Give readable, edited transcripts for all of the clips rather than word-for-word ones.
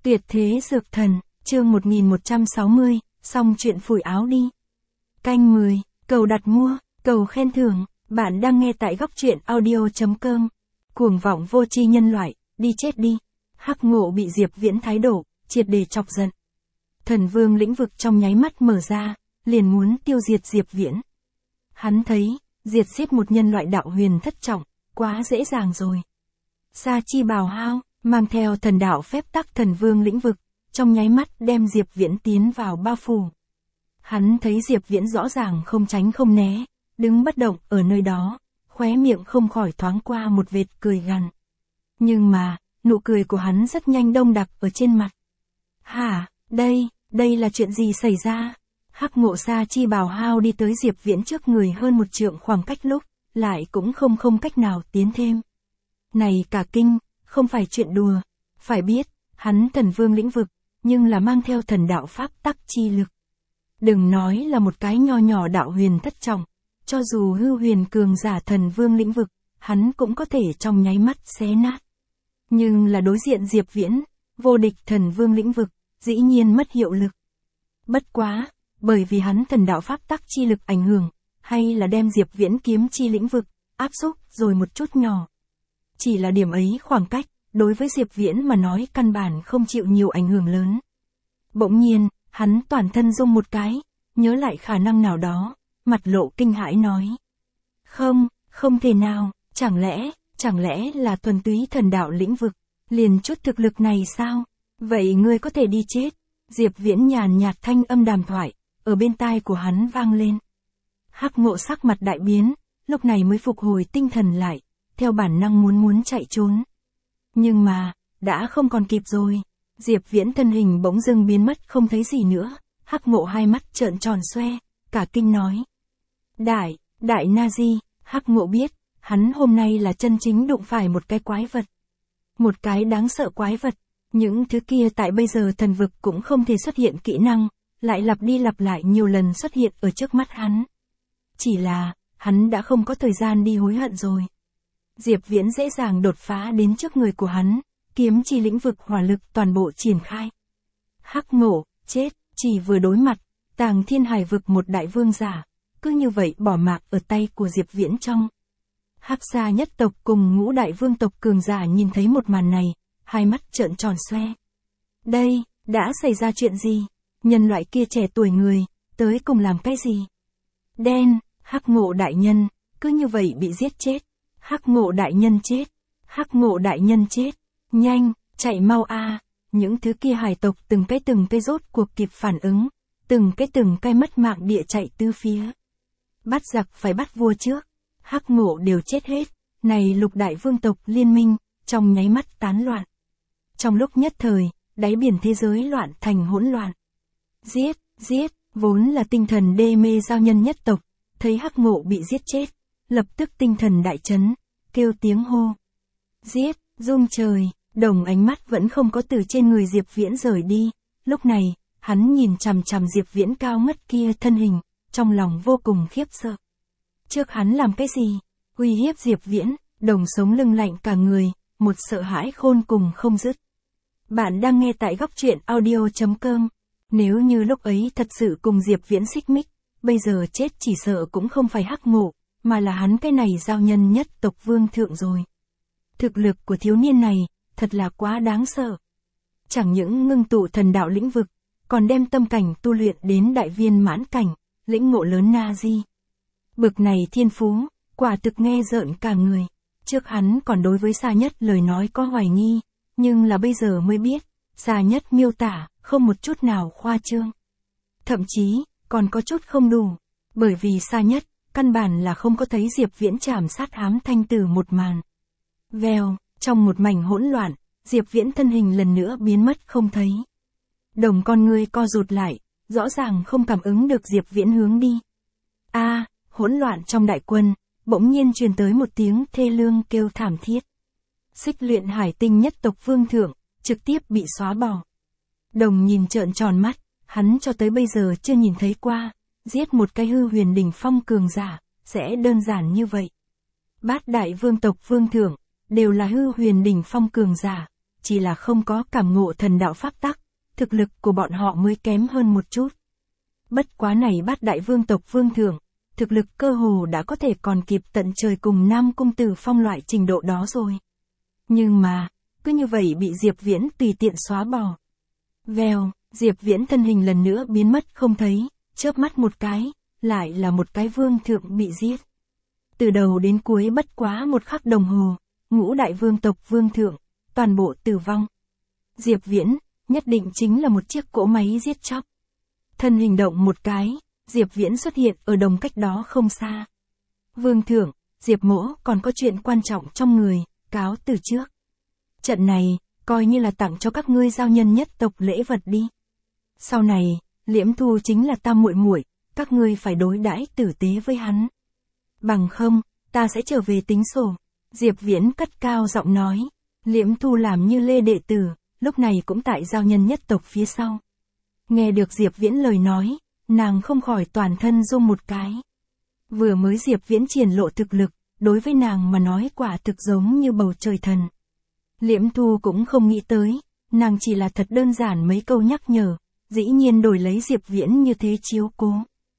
Tuyệt thế dược thần, chương 1160, xong chuyện phủi áo đi. Canh 10, cầu đặt mua, cầu khen thưởng, bạn đang nghe tại góc truyện audio.com. Cuồng vọng vô tri nhân loại, đi chết đi. Hắc Ngộ bị Diệp Viễn thái độ, triệt để chọc giận. Thần vương lĩnh vực trong nháy mắt mở ra, liền muốn tiêu diệt Diệp Viễn. Hắn thấy, diệt giết một nhân loại đạo huyền thất trọng, quá dễ dàng rồi. Sa chi bào hao, mang theo thần đạo phép tắc thần vương lĩnh vực, trong nháy mắt đem Diệp Viễn tiến vào bao phủ. Hắn thấy Diệp Viễn rõ ràng không tránh không né, đứng bất động ở nơi đó, khóe miệng không khỏi thoáng qua một vệt cười gằn. Nhưng mà, nụ cười của hắn rất nhanh đông đặc ở trên mặt. Hả, đây là chuyện gì xảy ra? Hắc Ngộ sa chi bào hao đi tới Diệp Viễn trước người hơn một trượng khoảng cách lúc, lại cũng không cách nào tiến thêm. Này cả kinh, không phải chuyện đùa, phải biết, hắn thần vương lĩnh vực, nhưng là mang theo thần đạo pháp tắc chi lực. Đừng nói là một cái nho nhỏ đạo huyền thất trọng, cho dù hư huyền cường giả thần vương lĩnh vực, hắn cũng có thể trong nháy mắt xé nát. Nhưng là đối diện Diệp Viễn, vô địch thần vương lĩnh vực, dĩ nhiên mất hiệu lực. Bất quá, bởi vì hắn thần đạo pháp tắc chi lực ảnh hưởng, hay là đem Diệp Viễn kiếm chi lĩnh vực, áp xúc rồi một chút nhỏ. Chỉ là điểm ấy khoảng cách, đối với Diệp Viễn mà nói căn bản không chịu nhiều ảnh hưởng lớn. Bỗng nhiên, hắn toàn thân rung một cái, nhớ lại khả năng nào đó, mặt lộ kinh hãi nói. Không thể nào, chẳng lẽ là thuần túy thần đạo lĩnh vực, liền chút thực lực này sao? Vậy ngươi có thể đi chết. Diệp Viễn nhàn nhạt thanh âm đàm thoại, ở bên tai của hắn vang lên. Hắc Ngộ sắc mặt đại biến, lúc này mới phục hồi tinh thần lại, theo bản năng muốn chạy trốn. Nhưng mà, đã không còn kịp rồi. Diệp Viễn thân hình bỗng dưng biến mất không thấy gì nữa. Hắc Ngộ hai mắt trợn tròn xoe, cả kinh nói. Đại Nazi, Hắc Ngộ biết, hắn hôm nay là chân chính đụng phải một cái quái vật. Một cái đáng sợ quái vật. Những thứ kia tại bây giờ thần vực cũng không thể xuất hiện kỹ năng, lại lặp đi lặp lại nhiều lần xuất hiện ở trước mắt hắn. Chỉ là, hắn đã không có thời gian đi hối hận rồi. Diệp Viễn dễ dàng đột phá đến trước người của hắn, kiếm chi lĩnh vực hỏa lực toàn bộ triển khai. Hắc Ngộ, chết, chỉ vừa đối mặt, Tàng Thiên Hải vực một đại vương giả, cứ như vậy bỏ mạng ở tay của Diệp Viễn trong. Hắc Sa nhất tộc cùng ngũ đại vương tộc cường giả nhìn thấy một màn này, hai mắt trợn tròn xoe. Đây, đã xảy ra chuyện gì? Nhân loại kia trẻ tuổi người, tới cùng làm cái gì? Đen, Hắc Ngộ đại nhân, cứ như vậy bị giết chết. Hắc Ngộ đại nhân chết. Hắc Ngộ đại nhân chết. Nhanh, chạy mau a! Những thứ kia hải tộc từng cái rốt cuộc kịp phản ứng, từng cái mất mạng địa chạy tứ phía. Bắt giặc phải bắt vua trước. Hắc Ngộ đều chết hết. Này lục đại vương tộc liên minh, trong nháy mắt tán loạn. Trong lúc nhất thời, đáy biển thế giới loạn thành hỗn loạn. Giết, vốn là tinh thần đê mê giao nhân nhất tộc, thấy Hắc Ngộ bị giết chết, lập tức tinh thần đại chấn, kêu tiếng hô. Giết, rung trời, đồng ánh mắt vẫn không có từ trên người Diệp Viễn rời đi, lúc này, hắn nhìn chằm chằm Diệp Viễn cao ngất kia thân hình, trong lòng vô cùng khiếp sợ. Trước hắn làm cái gì? Uy hiếp Diệp Viễn, đồng sống lưng lạnh cả người, một sợ hãi khôn cùng không dứt. Bạn đang nghe tại góc truyện audio.com. Nếu như lúc ấy thật sự cùng Diệp Viễn xích mích, bây giờ chết chỉ sợ cũng không phải Hắc Ngộ, mà là hắn cái này giao nhân nhất tộc vương thượng rồi. Thực lực của thiếu niên này, thật là quá đáng sợ. Chẳng những ngưng tụ thần đạo lĩnh vực, còn đem tâm cảnh tu luyện đến đại viên mãn cảnh, lĩnh ngộ lớn Nazi. Bực này thiên phú, quả thực nghe rợn cả người. Trước hắn còn đối với Sa Nhất lời nói có hoài nghi, nhưng là bây giờ mới biết, Sa Nhất miêu tả, không một chút nào khoa trương. Thậm chí, còn có chút không đủ, bởi vì Sa Nhất, căn bản là không có thấy Diệp Viễn chảm sát Hám Thanh Tử một màn. Vèo, trong một mảnh hỗn loạn, Diệp Viễn thân hình lần nữa biến mất không thấy. Đồng con ngươi co rụt lại, rõ ràng không cảm ứng được Diệp Viễn hướng đi. Hỗn loạn trong đại quân, bỗng nhiên truyền tới một tiếng thê lương kêu thảm thiết. Xích Luyện Hải Tinh nhất tộc vương thượng, trực tiếp bị xóa bỏ. Đồng nhìn trợn tròn mắt, hắn cho tới bây giờ chưa nhìn thấy qua, giết một cái hư huyền đỉnh phong cường giả, sẽ đơn giản như vậy. Bát đại vương tộc vương thượng, đều là hư huyền đỉnh phong cường giả, chỉ là không có cảm ngộ thần đạo pháp tắc, thực lực của bọn họ mới kém hơn một chút. Bất quá này bát đại vương tộc vương thượng, thực lực cơ hồ đã có thể còn kịp tận trời cùng Nam Cung Tử Phong loại trình độ đó rồi. Nhưng mà, cứ như vậy bị Diệp Viễn tùy tiện xóa bỏ. Vèo, Diệp Viễn thân hình lần nữa biến mất không thấy, chớp mắt một cái, lại là một cái vương thượng bị giết. Từ đầu đến cuối bất quá một khắc đồng hồ, ngũ đại vương tộc vương thượng, toàn bộ tử vong. Diệp Viễn, nhất định chính là một chiếc cỗ máy giết chóc. Thân hình động một cái, Diệp Viễn xuất hiện ở đồng cách đó không xa. Vương thượng, Diệp mỗ còn có chuyện quan trọng trong người, cáo từ trước. Trận này, coi như là tặng cho các ngươi giao nhân nhất tộc lễ vật đi. Sau này, Liễm Thu chính là tam muội muội, các ngươi phải đối đãi tử tế với hắn. Bằng không, ta sẽ trở về tính sổ. Diệp Viễn cất cao giọng nói. Liễm Thu làm như lê đệ tử, lúc này cũng tại giao nhân nhất tộc phía sau. Nghe được Diệp Viễn lời nói, nàng không khỏi toàn thân rung một cái. Vừa mới Diệp Viễn triển lộ thực lực, đối với nàng mà nói quả thực giống như bầu trời thần. Liễm Thu cũng không nghĩ tới, nàng chỉ là thật đơn giản mấy câu nhắc nhở, dĩ nhiên đổi lấy Diệp Viễn như thế chiếu cố.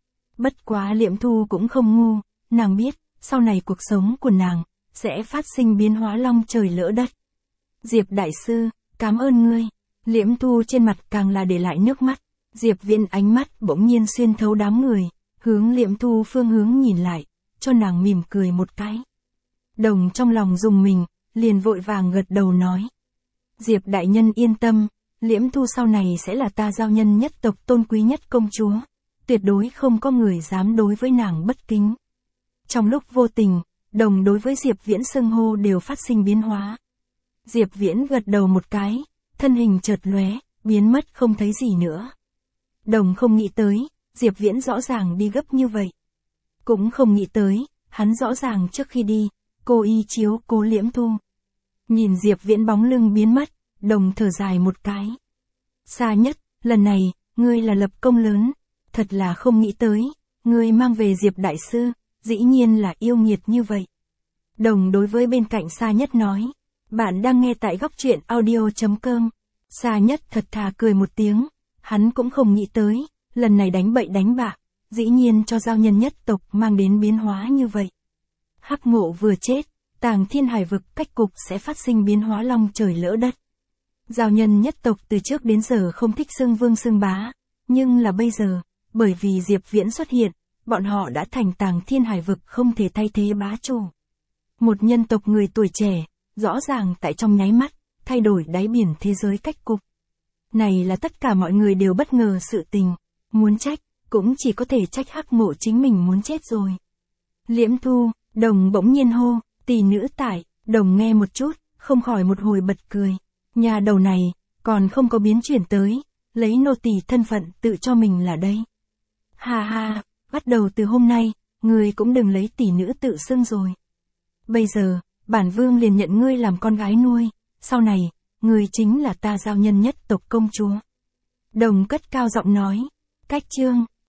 Bất quá Liễm Thu cũng không ngu, nàng biết, sau này cuộc sống của nàng, sẽ phát sinh biến hóa long trời lỡ đất. Diệp đại sư, cảm ơn ngươi. Liễm Thu trên mặt càng là để lại nước mắt. Diệp Viễn ánh mắt bỗng nhiên xuyên thấu đám người, hướng Liễm Thu phương hướng nhìn lại, cho nàng mỉm cười một cái. Đồng trong lòng rùng mình, liền vội vàng gật đầu nói. Diệp đại nhân yên tâm, Liễm Thu sau này sẽ là ta giao nhân nhất tộc tôn quý nhất công chúa, tuyệt đối không có người dám đối với nàng bất kính. Trong lúc vô tình, đồng đối với Diệp Viễn xưng hô đều phát sinh biến hóa. Diệp Viễn gật đầu một cái, thân hình chợt lóe, biến mất không thấy gì nữa. Đồng không nghĩ tới, Diệp Viễn rõ ràng đi gấp như vậy. Cũng không nghĩ tới, hắn rõ ràng trước khi đi, cô y chiếu cố Liễm Thu. Nhìn Diệp Viễn bóng lưng biến mất, đồng thở dài một cái. Xa nhất, lần này, ngươi là lập công lớn, thật là không nghĩ tới, ngươi mang về Diệp đại sư, dĩ nhiên là yêu nghiệt như vậy. Đồng đối với bên cạnh Xa nhất nói, bạn đang nghe tại góc truyện audio.com. Xa nhất thật thà cười một tiếng, hắn cũng không nghĩ tới, lần này đánh bậy đánh bạ, dĩ nhiên cho giao nhân nhất tộc mang đến biến hóa như vậy. Hắc Ngộ vừa chết, Tàng Thiên Hải vực cách cục sẽ phát sinh biến hóa long trời lỡ đất. Giao nhân nhất tộc từ trước đến giờ không thích xưng vương xưng bá, nhưng là bây giờ, bởi vì Diệp Viễn xuất hiện, bọn họ đã thành Tàng Thiên Hải vực không thể thay thế bá chủ. Một nhân tộc người tuổi trẻ, rõ ràng tại trong nháy mắt, thay đổi đáy biển thế giới cách cục. Này là tất cả mọi người đều bất ngờ sự tình, muốn trách, cũng chỉ có thể trách Hắc Ngộ chính mình muốn chết rồi. Liễm Thu, đồng bỗng nhiên hô, tỷ nữ tại, đồng nghe một chút, không khỏi một hồi bật cười. Nhà đầu này, còn không có biến chuyển tới, lấy nô tỳ thân phận tự cho mình là đây. Ha ha, bắt đầu từ hôm nay, ngươi cũng đừng lấy tỷ nữ tự xưng rồi. Bây giờ, bản vương liền nhận ngươi làm con gái nuôi, sau này, ngươi chính là ta giao nhân nhất tộc công chúa. Đồng cất cao giọng nói, cách chương,